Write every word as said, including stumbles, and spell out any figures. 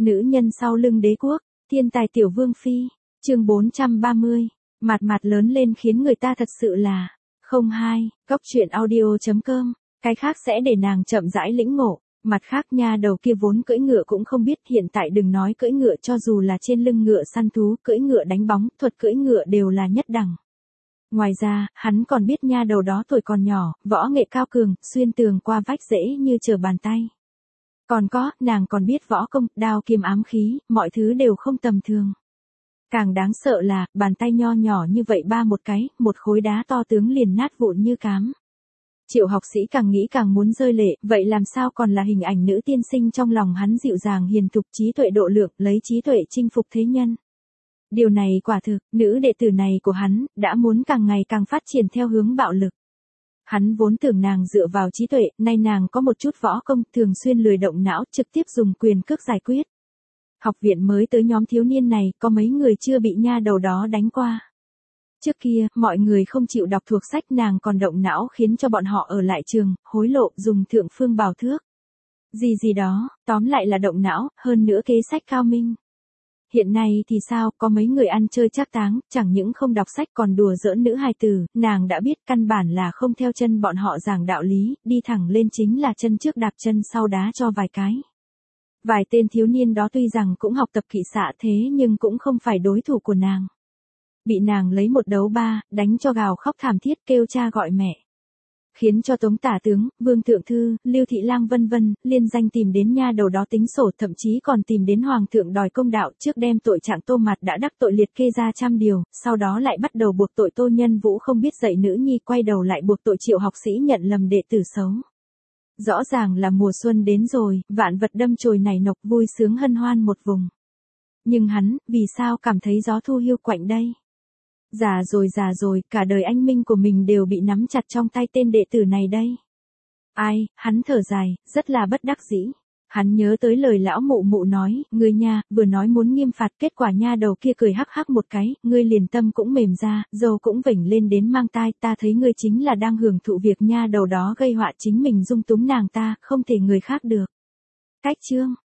Nữ nhân sau lưng đế quốc, thiên tài tiểu vương phi, chương bốn trăm ba mươi, mặt mặt lớn lên khiến người ta thật sự là, không hai, cóc truyện audio chấm com, cái khác sẽ để nàng chậm rãi lĩnh ngộ, mặt khác nha đầu kia vốn cưỡi ngựa cũng không biết, hiện tại đừng nói cưỡi ngựa, cho dù là trên lưng ngựa săn thú, cưỡi ngựa đánh bóng, thuật cưỡi ngựa đều là nhất đẳng. Ngoài ra, hắn còn biết nha đầu đó tuổi còn nhỏ, võ nghệ cao cường, xuyên tường qua vách dễ như trở bàn tay. Còn có, nàng còn biết võ công, đao kiếm ám khí, mọi thứ đều không tầm thường. Càng đáng sợ là, bàn tay nho nhỏ như vậy ba một cái, một khối đá to tướng liền nát vụn như cám. Triệu học sĩ càng nghĩ càng muốn rơi lệ, vậy làm sao còn là hình ảnh nữ tiên sinh trong lòng hắn dịu dàng hiền thục, trí tuệ độ lượng, lấy trí tuệ chinh phục thế nhân. Điều này quả thực, nữ đệ tử này của hắn, đã muốn càng ngày càng phát triển theo hướng bạo lực. Hắn vốn tưởng nàng dựa vào trí tuệ, nay nàng có một chút võ công, thường xuyên lười động não, trực tiếp dùng quyền cước giải quyết. Học viện mới tới nhóm thiếu niên này, có mấy người chưa bị nha đầu đó đánh qua. Trước kia, mọi người không chịu đọc thuộc sách, nàng còn động não khiến cho bọn họ ở lại trường, hối lộ, dùng thượng phương bào thước. Gì gì đó, tóm lại là động não, hơn nữa kế sách cao minh. Hiện nay thì sao, có mấy người ăn chơi trác táng, chẳng những không đọc sách còn đùa giỡn nữ hài tử, nàng đã biết căn bản là không theo chân bọn họ giảng đạo lý, đi thẳng lên chính là chân trước đạp chân sau đá cho vài cái. Vài tên thiếu niên đó tuy rằng cũng học tập kỵ xạ thế nhưng cũng không phải đối thủ của nàng. Bị nàng lấy một đấu ba, đánh cho gào khóc thảm thiết, kêu cha gọi mẹ. Khiến cho Tống Tả Tướng, Vương Thượng Thư, Lưu Thị Lang vân vân, liên danh tìm đến nha đầu đó tính sổ, thậm chí còn tìm đến Hoàng thượng đòi công đạo, trước đem tội trạng Tô Mạt đã đắc tội liệt kê ra trăm điều, sau đó lại bắt đầu buộc tội Tô Nhân Vũ không biết dạy nữ nhi, quay đầu lại buộc tội Triệu học sĩ nhận lầm đệ tử xấu. Rõ ràng là mùa xuân đến rồi, vạn vật đâm chồi nảy nọc, vui sướng hân hoan một vùng. Nhưng hắn, vì sao cảm thấy gió thu hiu quạnh đây? Già rồi già rồi, cả đời anh minh của mình đều bị nắm chặt trong tay tên đệ tử này đây. Ai, hắn thở dài, rất là bất đắc dĩ. Hắn nhớ tới lời lão mụ mụ nói, ngươi nha, vừa nói muốn nghiêm phạt, kết quả nha đầu kia cười hắc hắc một cái, ngươi liền tâm cũng mềm ra, dâu cũng vểnh lên đến mang tai, ta thấy ngươi chính là đang hưởng thụ việc nha đầu đó gây họa chính mình dung túng nàng ta, không thể người khác được. Cách chương,